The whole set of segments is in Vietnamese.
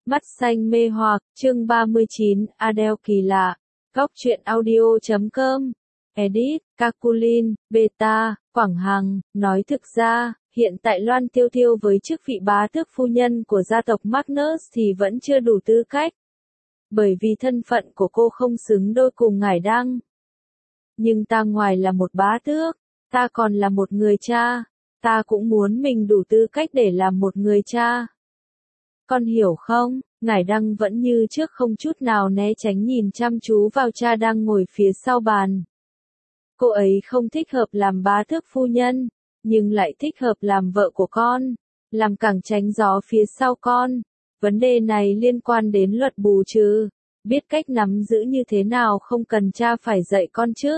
Mắt xanh mê hoặc, chương 39, Adele kỳ lạ. Góc truyện audio.com. Edit, Caculin, Beta, Quảng Hằng, nói thực ra, hiện tại Loan Tiêu Tiêu với chức vị bá tước phu nhân của gia tộc Magnus thì vẫn chưa đủ tư cách. Bởi vì thân phận của cô không xứng đôi cùng ngải Đăng. Nhưng ta ngoài là một bá tước, ta còn là một người cha, ta cũng muốn mình đủ tư cách để làm một người cha. Con hiểu không? Ngải Đăng vẫn như trước không chút nào né tránh nhìn chăm chú vào cha đang ngồi phía sau bàn. Cô ấy không thích hợp làm bá tước phu nhân, nhưng lại thích hợp làm vợ của con, làm cẳng tránh gió phía sau con. Vấn đề này liên quan đến luật bù trừ, biết cách nắm giữ như thế nào không cần cha phải dạy con chứ.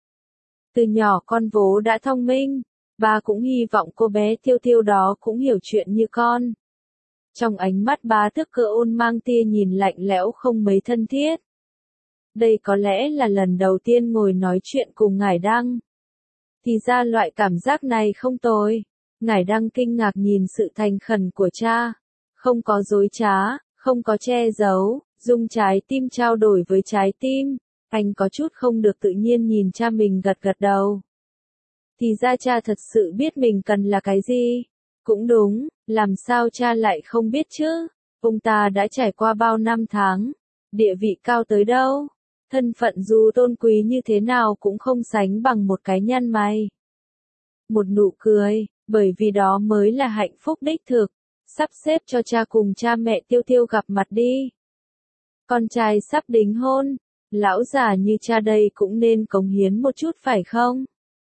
Từ nhỏ con vố đã thông minh, ba cũng hy vọng cô bé Tiêu Tiêu đó cũng hiểu chuyện như con. Trong ánh mắt bá tước Cơ Ôn mang tia nhìn lạnh lẽo không mấy thân thiết. Đây có lẽ là lần đầu tiên ngồi nói chuyện cùng ngải Đăng. Thì ra loại cảm giác này không tồi. Ngải Đăng kinh ngạc nhìn sự thành khẩn của cha. Không có dối trá, không có che giấu, dùng trái tim trao đổi với trái tim. Anh có chút không được tự nhiên nhìn cha mình gật gật đầu. Thì ra cha thật sự biết mình cần là cái gì. Cũng đúng, làm sao cha lại không biết chứ? Ông ta đã trải qua bao năm tháng, địa vị cao tới đâu, thân phận dù tôn quý như thế nào cũng không sánh bằng một cái nhăn mày. Một nụ cười, bởi vì đó mới là hạnh phúc đích thực. Sắp xếp cho cha cùng cha mẹ Tiêu Tiêu gặp mặt đi. Con trai sắp đính hôn, lão già như cha đây cũng nên cống hiến một chút phải không?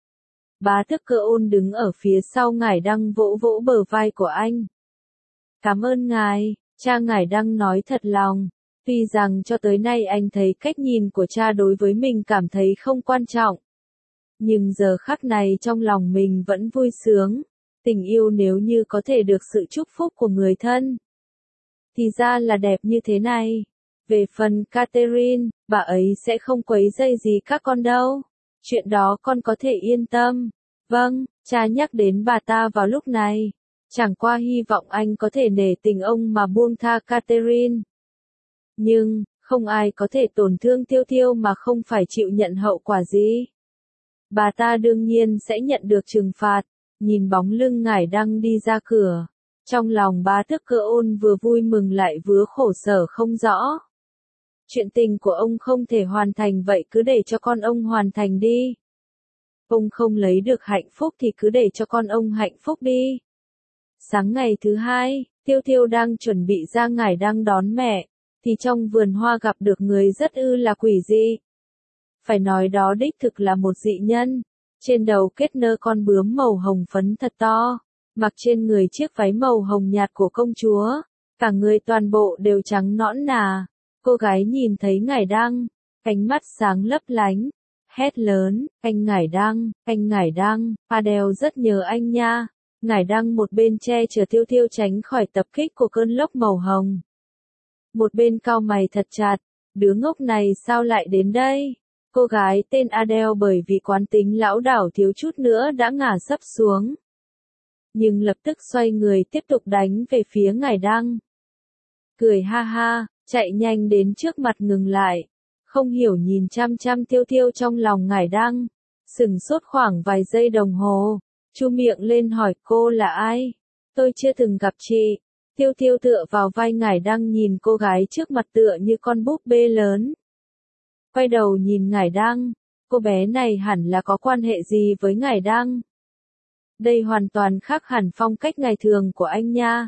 Bá tước Cơ Ôn đứng ở phía sau ngải Đăng vỗ vỗ bờ vai của anh. Cảm ơn ngài, cha ngải Đăng nói thật lòng. Tuy rằng cho tới nay anh thấy cách nhìn của cha đối với mình cảm thấy không quan trọng. Nhưng giờ khắc này trong lòng mình vẫn vui sướng. Tình yêu nếu như có thể được sự chúc phúc của người thân. Thì ra là đẹp như thế này. Về phần Catherine, bà ấy sẽ không quấy rầy gì các con đâu. Chuyện đó con có thể yên tâm. Vâng, cha nhắc đến bà ta vào lúc này. Chẳng qua hy vọng anh có thể nể tình ông mà buông tha Catherine. Nhưng, không ai có thể tổn thương Tiêu Tiêu mà không phải chịu nhận hậu quả gì. Bà ta đương nhiên sẽ nhận được trừng phạt. Nhìn bóng lưng ngải Đăng đi ra cửa. Trong lòng bá tước Cơ Ôn vừa vui mừng lại vừa khổ sở không rõ. Chuyện tình của ông không thể hoàn thành vậy cứ để cho con ông hoàn thành đi. Ông không lấy được hạnh phúc thì cứ để cho con ông hạnh phúc đi. Sáng ngày thứ hai, Tiêu Tiêu đang chuẩn bị ra ngải Đăng đón mẹ, thì trong vườn hoa gặp được người rất là quỷ dị. Phải nói đó đích thực là một dị nhân. Trên đầu kết nơ con bướm màu hồng phấn thật to, mặc trên người chiếc váy màu hồng nhạt của công chúa, cả người toàn bộ đều trắng nõn nà. Cô gái nhìn thấy ngải Đăng, ánh mắt sáng lấp lánh, hét lớn, anh ngải Đăng, Adele rất nhớ anh nha. Ngải Đăng một bên che chở Tiêu Tiêu tránh khỏi tập kích của cơn lốc màu hồng. Một bên cau mày thật chặt, đứa ngốc này sao lại đến đây? Cô gái tên Adele bởi vì quán tính lão đảo thiếu chút nữa đã ngả sấp xuống. Nhưng lập tức xoay người tiếp tục đánh về phía ngải Đăng. Cười ha ha, chạy nhanh đến trước mặt ngừng lại. Không hiểu nhìn chăm chăm Tiêu Tiêu trong lòng ngải Đăng. Sừng sốt khoảng vài giây đồng hồ. Chu miệng lên hỏi cô là ai? Tôi chưa từng gặp chị. Tiêu Tiêu tựa vào vai ngải Đăng nhìn cô gái trước mặt tựa như con búp bê lớn. Quay đầu nhìn ngải Đăng, cô bé này hẳn là có quan hệ gì với ngải Đăng? Đây hoàn toàn khác hẳn phong cách ngày thường của anh nha.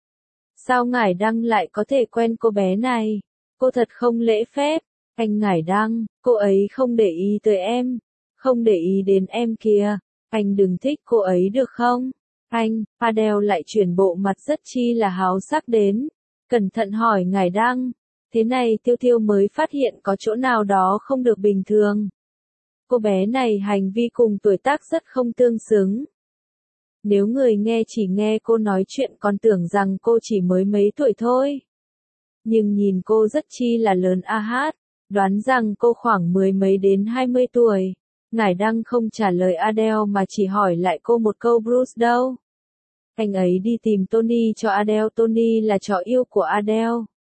Sao ngải Đăng lại có thể quen cô bé này? Cô thật không lễ phép. Anh ngải Đăng, cô ấy không để ý tới em, không để ý đến em kìa. Anh đừng thích cô ấy được không? Anh, Adele lại chuyển bộ mặt rất chi là háo sắc đến. Cẩn thận hỏi ngải Đăng. Thế này Tiêu Tiêu mới phát hiện có chỗ nào đó không được bình thường. Cô bé này hành vi cùng tuổi tác rất không tương xứng. Nếu người nghe chỉ nghe cô nói chuyện còn tưởng rằng cô chỉ mới mấy tuổi thôi. Nhưng nhìn cô rất chi là lớn a hát, đoán rằng cô khoảng mười mấy đến 20 tuổi. Ngải Đăng không trả lời Adele mà chỉ hỏi lại cô một câu Bruce đâu. Anh ấy đi tìm Tony cho Adele, Tony là trò yêu của Adele.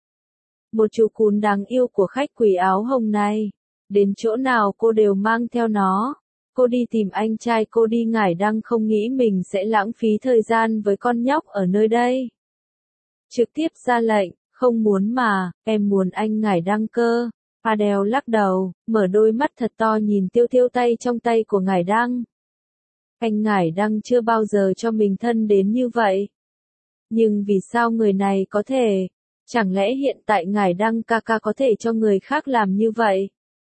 Một chú cún đáng yêu của khách quý áo hồng này. Đến chỗ nào cô đều mang theo nó. Cô đi tìm anh trai cô đi, Ngải Đăng không nghĩ mình sẽ lãng phí thời gian với con nhóc ở nơi đây. Trực tiếp ra lệnh, không muốn mà, em muốn anh Ngải Đăng cơ. Adele lắc đầu, mở đôi mắt thật to nhìn Tiêu Tiêu tay trong tay của Ngải Đăng. Anh Ngải Đăng chưa bao giờ cho mình thân đến như vậy. Nhưng vì sao người này có thể? Chẳng lẽ hiện tại Ngải Đăng ca ca có thể cho người khác làm như vậy?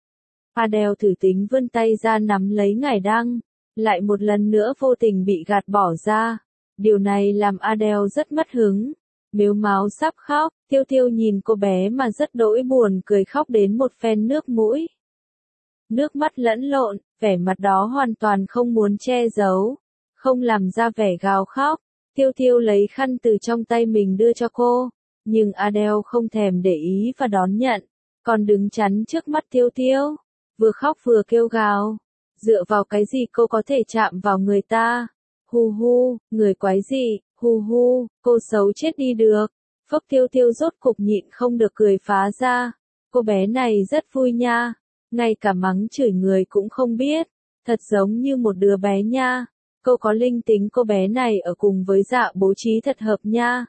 Adele thử tính vươn tay ra nắm lấy Ngải Đăng, lại một lần nữa vô tình bị gạt bỏ ra. Điều này làm Adele rất mất hứng, mếu máo sắp khóc. Tiêu Tiêu nhìn cô bé mà rất đỗi buồn, cười khóc đến một phen nước mũi. Nước mắt lẫn lộn, vẻ mặt đó hoàn toàn không muốn che giấu, không làm ra vẻ gào khóc. Tiêu Tiêu lấy khăn từ trong tay mình đưa cho cô, nhưng Adele không thèm để ý và đón nhận, còn đứng chắn trước mắt Tiêu Tiêu, vừa khóc vừa kêu gào. Dựa vào cái gì cô có thể chạm vào người ta? Hu hu, người quái gì, hu hu, cô xấu chết đi được. Phốc Tiêu Tiêu rốt cục nhịn không được cười phá ra. Cô bé này rất vui nha, ngay cả mắng chửi người cũng không biết, thật giống như một đứa bé nha. Cô có linh tính, cô bé này ở cùng với Dạ Bố Trí thật hợp nha.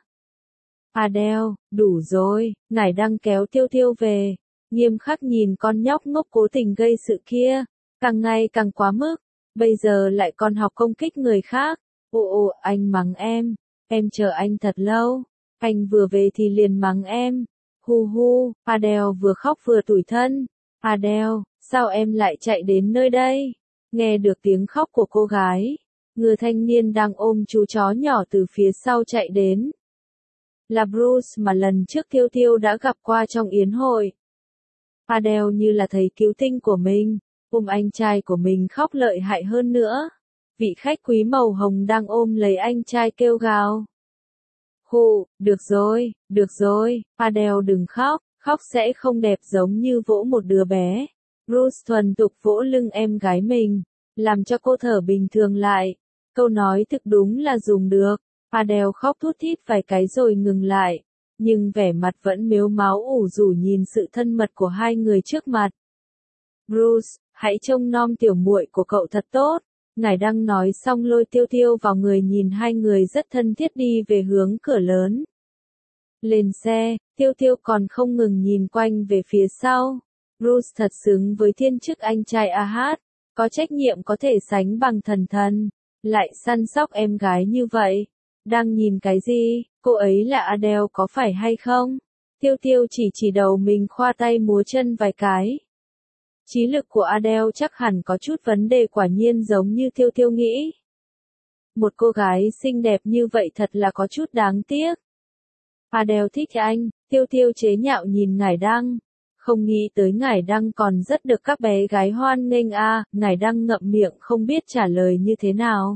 Adele, đủ rồi. Ngải Đăng kéo Tiêu Tiêu về, nghiêm khắc nhìn con nhóc ngốc cố tình gây sự kia, càng ngày càng quá mức, bây giờ lại còn học công kích người khác. Ồ, anh mắng em chờ anh thật lâu, anh vừa về thì liền mắng em. Hu hu, Adele vừa khóc vừa tủi thân. Adele, sao em lại chạy đến nơi đây? Nghe được tiếng khóc của cô gái, người thanh niên đang ôm chú chó nhỏ từ phía sau chạy đến. Là Bruce mà lần trước Tiêu Tiêu đã gặp qua trong yến hội. Adele như là thấy cứu tinh của mình, ôm anh trai của mình khóc lợi hại hơn nữa. Vị khách quý màu hồng đang ôm lấy anh trai kêu gào. Hù, được rồi, Adele đừng khóc, khóc sẽ không đẹp giống như vỗ một đứa bé. Bruce thuần thục vỗ lưng em gái mình, làm cho cô thở bình thường lại. Câu nói thực đúng là dùng được. Adele khóc thút thít vài cái rồi ngừng lại, nhưng vẻ mặt vẫn mếu máo ủ rũ nhìn sự thân mật của hai người trước mặt. Bruce, hãy trông nom tiểu muội của cậu thật tốt. Ngải Đăng nói xong lôi Tiêu Tiêu vào người, nhìn hai người rất thân thiết đi về hướng cửa lớn. Lên xe, Tiêu Tiêu còn không ngừng nhìn quanh về phía sau. Bruce thật xứng với thiên chức anh trai Ahad, có trách nhiệm có thể sánh bằng thần thần, lại săn sóc em gái như vậy. Đang nhìn cái gì? Cô ấy là Adele có phải hay không? Tiêu Tiêu chỉ đầu mình khoa tay múa chân vài cái. Trí lực của Adele chắc hẳn có chút vấn đề, quả nhiên giống như Tiêu Tiêu nghĩ. Một cô gái xinh đẹp như vậy thật là có chút đáng tiếc. Adele thích anh, Tiêu Tiêu chế nhạo nhìn Ngải Đăng. Không nghĩ tới Ngải Đăng còn rất được các bé gái hoan nghênh a. Ngải Đăng ngậm miệng không biết trả lời như thế nào.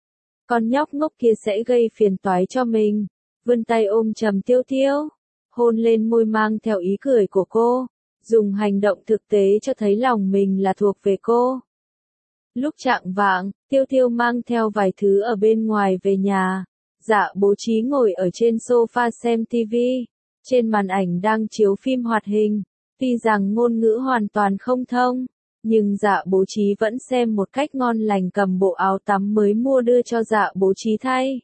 Con nhóc ngốc kia sẽ gây phiền toái cho mình. Vươn tay ôm chầm Tiêu Tiêu, hôn lên môi mang theo ý cười của cô, dùng hành động thực tế cho thấy lòng mình là thuộc về cô. Lúc chạng vạng, Tiêu Tiêu mang theo vài thứ ở bên ngoài về nhà. Dạ Bố Trí ngồi ở trên sofa xem TV. Trên màn ảnh đang chiếu phim hoạt hình. Tuy rằng ngôn ngữ hoàn toàn không thông, nhưng Dạ Bố Trí vẫn xem một cách ngon lành, cầm bộ áo tắm mới mua đưa cho Dạ Bố Trí thay.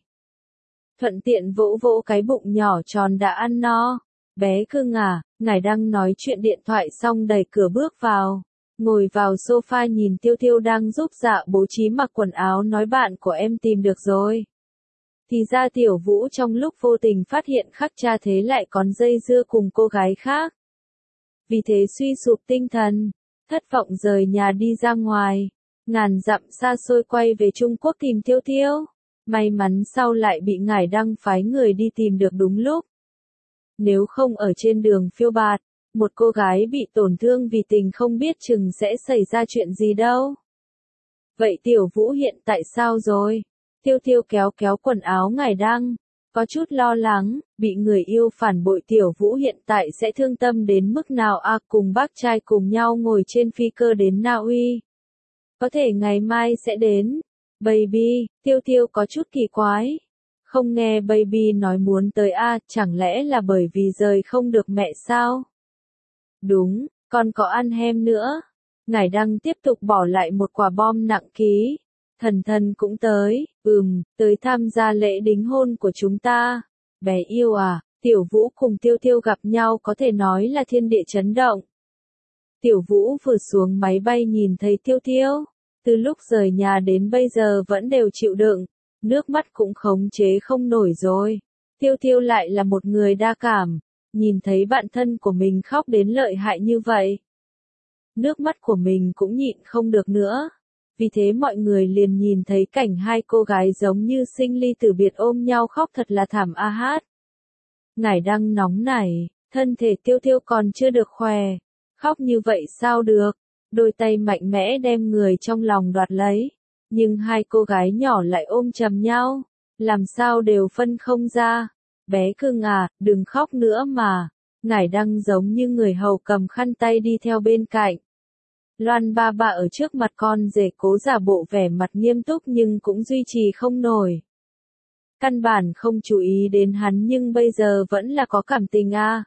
Thuận tiện vỗ vỗ cái bụng nhỏ tròn đã ăn no. Bé cưng à, Ngải Đăng nói chuyện điện thoại xong đẩy cửa bước vào. Ngồi vào sofa nhìn Tiêu Tiêu đang giúp Dạ Bố Trí mặc quần áo, nói bạn của em tìm được rồi. Thì ra Tiểu Vũ trong lúc vô tình phát hiện Khắc Cha Thế lại còn dây dưa cùng cô gái khác. Vì thế suy sụp tinh thần, thất vọng rời nhà đi ra ngoài. Ngàn dặm xa xôi quay về Trung Quốc tìm Tiêu Tiêu. May mắn sau lại bị Ngải Đăng phái người đi tìm được đúng lúc. Nếu không ở trên đường phiêu bạt, một cô gái bị tổn thương vì tình không biết chừng sẽ xảy ra chuyện gì đâu. Vậy Tiểu Vũ hiện tại sao rồi? Tiêu Tiêu kéo quần áo Ngải Đăng, có chút lo lắng, bị người yêu phản bội. Tiểu Vũ hiện tại sẽ thương tâm đến mức nào à? Cùng bác trai cùng nhau ngồi trên phi cơ đến Na Uy. Có thể ngày mai sẽ đến. Baby, Tiêu Tiêu có chút kỳ quái. Không nghe Baby nói muốn tới à, chẳng lẽ là bởi vì rời không được mẹ sao? Đúng, còn có ăn hem nữa. Ngải Đăng tiếp tục bỏ lại một quả bom nặng ký. Thần thần cũng tới, tới tham gia lễ đính hôn của chúng ta. Bé yêu à, Tiểu Vũ cùng Tiêu Tiêu gặp nhau có thể nói là thiên địa chấn động. Tiểu Vũ vừa xuống máy bay nhìn thấy Tiêu Tiêu, từ lúc rời nhà đến bây giờ vẫn đều chịu đựng, nước mắt cũng khống chế không nổi rồi. Tiêu Tiêu lại là một người đa cảm, nhìn thấy bạn thân của mình khóc đến lợi hại như vậy. Nước mắt của mình cũng nhịn không được nữa. Vì thế mọi người liền nhìn thấy cảnh hai cô gái giống như sinh ly tử biệt ôm nhau khóc thật là thảm a hát. Ngải Đăng nóng nảy, thân thể Tiêu Tiêu còn chưa được khỏe. Khóc như vậy sao được, đôi tay mạnh mẽ đem người trong lòng đoạt lấy. Nhưng hai cô gái nhỏ lại ôm chầm nhau, làm sao đều phân không ra. Bé cưng à, đừng khóc nữa mà. Ngải Đăng giống như người hầu cầm khăn tay đi theo bên cạnh. Loan ba ba ở trước mặt con rể cố giả bộ vẻ mặt nghiêm túc nhưng cũng duy trì không nổi. Căn bản không chú ý đến hắn nhưng bây giờ vẫn là có cảm tình à.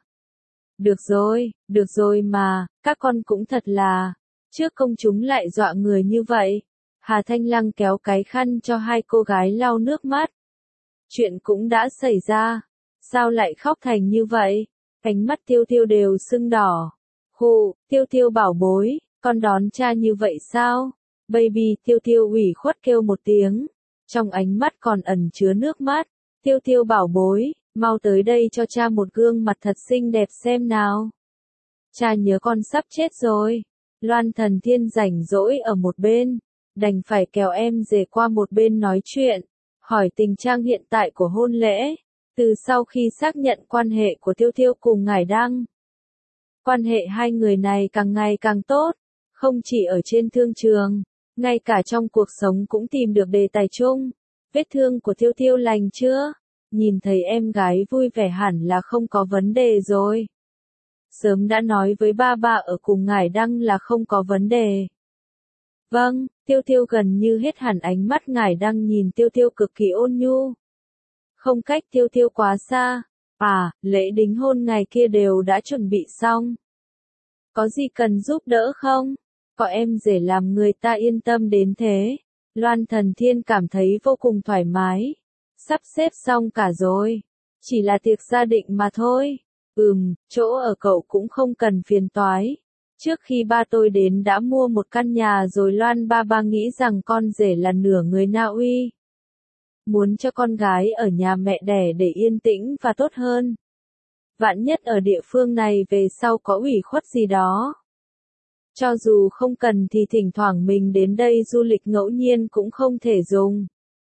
Được rồi mà, các con cũng thật là, trước công chúng lại dọa người như vậy. Hà Thanh Lăng kéo cái khăn cho hai cô gái lau nước mắt. Chuyện cũng đã xảy ra, sao lại khóc thành như vậy? Ánh mắt Tiêu Tiêu đều sưng đỏ. Khụ, Tiêu Tiêu bảo bối, con đón cha như vậy sao? Baby, Tiêu Tiêu ủy khuất kêu một tiếng. Trong ánh mắt còn ẩn chứa nước mắt. Tiêu Tiêu bảo bối, mau tới đây cho cha một gương mặt thật xinh đẹp xem nào. Cha nhớ con sắp chết rồi. Loan Thần Thiên rảnh rỗi ở một bên, đành phải kéo em rể qua một bên nói chuyện, hỏi tình trạng hiện tại của hôn lễ. Từ sau khi xác nhận quan hệ của Tiêu Tiêu cùng Ngải Đăng, quan hệ hai người này càng ngày càng tốt, không chỉ ở trên thương trường, ngay cả trong cuộc sống cũng tìm được đề tài chung. Vết thương của Tiêu Tiêu lành chưa? Nhìn thấy em gái vui vẻ hẳn là không có vấn đề rồi. Sớm đã nói với ba ba ở cùng Ngải Đăng là không có vấn đề. Vâng, Tiêu Tiêu gần như hết hẳn ánh mắt Ngải Đăng nhìn Tiêu Tiêu cực kỳ ôn nhu. Không cách Tiêu Tiêu quá xa. À, lễ đính hôn ngày kia đều đã chuẩn bị xong. Có gì cần giúp đỡ không? Có em rể làm người ta yên tâm đến thế. Loan Thần Thiên cảm thấy vô cùng thoải mái. Sắp xếp xong cả rồi. Chỉ là tiệc gia định mà thôi. Chỗ ở cậu cũng không cần phiền toái. Trước khi ba tôi đến đã mua một căn nhà rồi. Loan ba ba nghĩ rằng con rể là nửa người Na Uy. Muốn cho con gái ở nhà mẹ đẻ để yên tĩnh và tốt hơn. Vạn nhất ở địa phương này về sau có ủy khuất gì đó. Cho dù không cần thì thỉnh thoảng mình đến đây du lịch ngẫu nhiên cũng không thể dùng.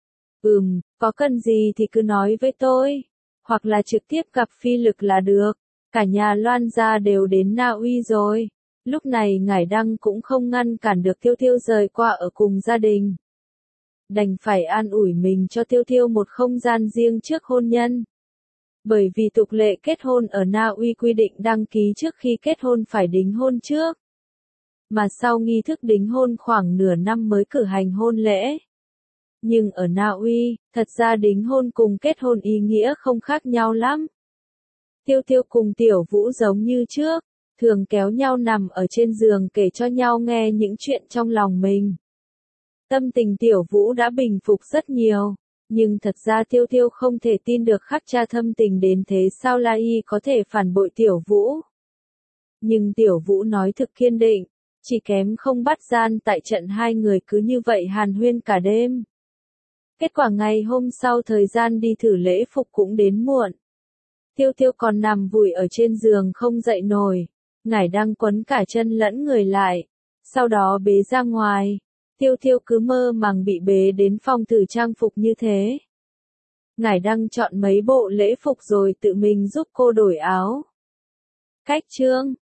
Có cần gì thì cứ nói với tôi. Hoặc là trực tiếp gặp Phi Lực là được. Cả nhà Loan gia đều đến Na Uy rồi. Lúc này Ngải Đăng cũng không ngăn cản được Tiêu Tiêu rời qua ở cùng gia đình. Đành phải an ủi mình cho Tiêu Tiêu một không gian riêng trước hôn nhân. Bởi vì tục lệ kết hôn ở Na Uy quy định đăng ký trước khi kết hôn phải đính hôn trước. Mà sau nghi thức đính hôn khoảng nửa năm mới cử hành hôn lễ. Nhưng ở Na Uy, thật ra đính hôn cùng kết hôn ý nghĩa không khác nhau lắm. Tiêu Tiêu cùng Tiểu Vũ giống như trước, thường kéo nhau nằm ở trên giường kể cho nhau nghe những chuyện trong lòng mình. Tâm tình Tiểu Vũ đã bình phục rất nhiều, nhưng thật ra Tiêu Tiêu không thể tin được khắc cha thâm tình đến thế sao La Y có thể phản bội Tiểu Vũ. Nhưng Tiểu Vũ nói thực kiên định, chỉ kém không bắt gian tại trận hai người cứ như vậy hàn huyên cả đêm. Kết quả ngày hôm sau thời gian đi thử lễ phục cũng đến muộn. Tiêu Tiêu còn nằm vùi ở trên giường không dậy nổi, Ngải Đăng quấn cả chân lẫn người lại, sau đó bế ra ngoài. Tiêu Tiêu cứ mơ màng bị bế đến phòng thử trang phục như thế. Ngải Đăng chọn mấy bộ lễ phục rồi tự mình giúp cô đổi áo. Cách chương